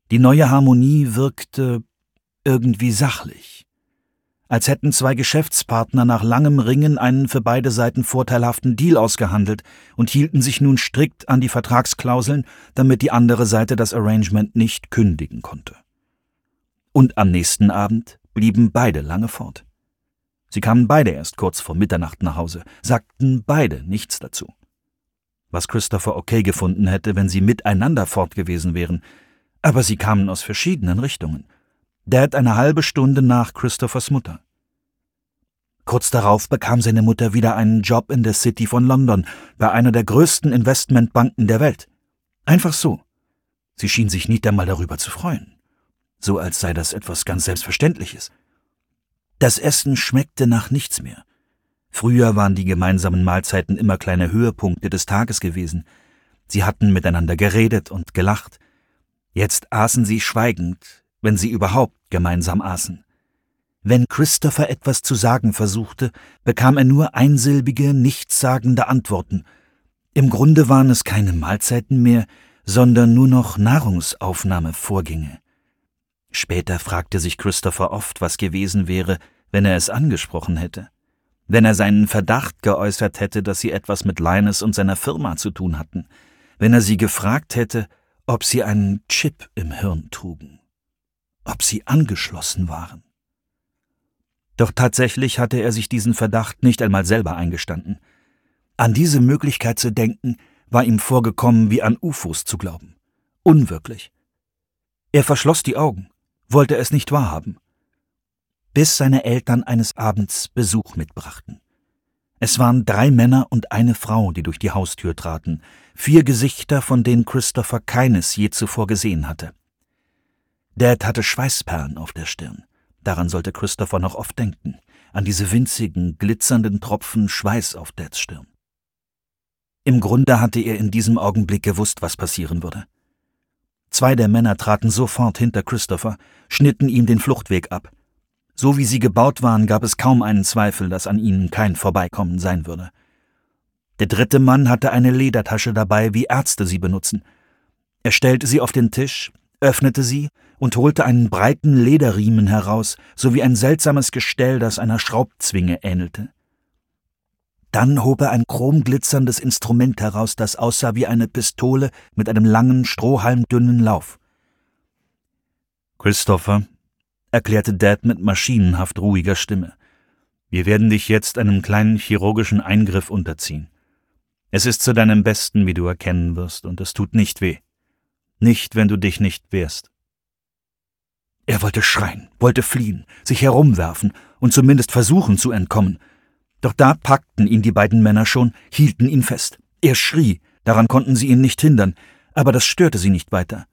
Die neue Harmonie wirkte irgendwie sachlich, als hätten zwei Geschäftspartner nach langem Ringen einen für beide Seiten vorteilhaften Deal ausgehandelt und hielten sich nun strikt an die Vertragsklauseln, damit die andere Seite das Arrangement nicht kündigen konnte. Und am nächsten Abend blieben beide lange fort. Sie kamen beide erst kurz vor Mitternacht nach Hause, sagten beide nichts dazu. Was Christopher okay gefunden hätte, wenn sie miteinander fort gewesen wären, aber sie kamen aus verschiedenen Richtungen. Dad eine halbe Stunde nach Christophers Mutter. Kurz darauf bekam seine Mutter wieder einen Job in der City von London, bei einer der größten Investmentbanken der Welt. Einfach so. Sie schien sich nicht einmal darüber zu freuen. So als sei das etwas ganz Selbstverständliches. Das Essen schmeckte nach nichts mehr. Früher waren die gemeinsamen Mahlzeiten immer kleine Höhepunkte des Tages gewesen. Sie hatten miteinander geredet und gelacht. Jetzt aßen sie schweigend, wenn sie überhaupt gemeinsam aßen. Wenn Christopher etwas zu sagen versuchte, bekam er nur einsilbige, nichtssagende Antworten. Im Grunde waren es keine Mahlzeiten mehr, sondern nur noch Nahrungsaufnahmevorgänge. Später fragte sich Christopher oft, was gewesen wäre, wenn er es angesprochen hätte. Wenn er seinen Verdacht geäußert hätte, dass sie etwas mit Linus und seiner Firma zu tun hatten. Wenn er sie gefragt hätte, ob sie einen Chip im Hirn trugen. Ob sie angeschlossen waren. Doch tatsächlich hatte er sich diesen Verdacht nicht einmal selber eingestanden. An diese Möglichkeit zu denken, war ihm vorgekommen, wie an UFOs zu glauben. Unwirklich. Er verschloss die Augen, wollte es nicht wahrhaben. Bis seine Eltern eines Abends Besuch mitbrachten. Es waren 3 Männer und eine Frau, die durch die Haustür traten, 4 Gesichter, von denen Christopher keines je zuvor gesehen hatte. Dad hatte Schweißperlen auf der Stirn. Daran sollte Christopher noch oft denken, an diese winzigen, glitzernden Tropfen Schweiß auf Dads Stirn. Im Grunde hatte er in diesem Augenblick gewusst, was passieren würde. 2 der Männer traten sofort hinter Christopher, schnitten ihm den Fluchtweg ab. So wie sie gebaut waren, gab es kaum einen Zweifel, dass an ihnen kein Vorbeikommen sein würde. Der 3. Mann hatte eine Ledertasche dabei, wie Ärzte sie benutzen. Er stellte sie auf den Tisch, öffnete sie und holte einen breiten Lederriemen heraus, sowie ein seltsames Gestell, das einer Schraubzwinge ähnelte. Dann hob er ein chromglitzerndes Instrument heraus, das aussah wie eine Pistole mit einem langen, strohhalmdünnen Lauf. »Christopher«, erklärte Dad mit maschinenhaft ruhiger Stimme, »wir werden dich jetzt einem kleinen chirurgischen Eingriff unterziehen. Es ist zu deinem Besten, wie du erkennen wirst, und es tut nicht weh. Nicht, wenn du dich nicht wehrst.« Er wollte schreien, wollte fliehen, sich herumwerfen und zumindest versuchen zu entkommen. Doch da packten ihn die beiden Männer schon, hielten ihn fest. Er schrie, daran konnten sie ihn nicht hindern, aber das störte sie nicht weiter.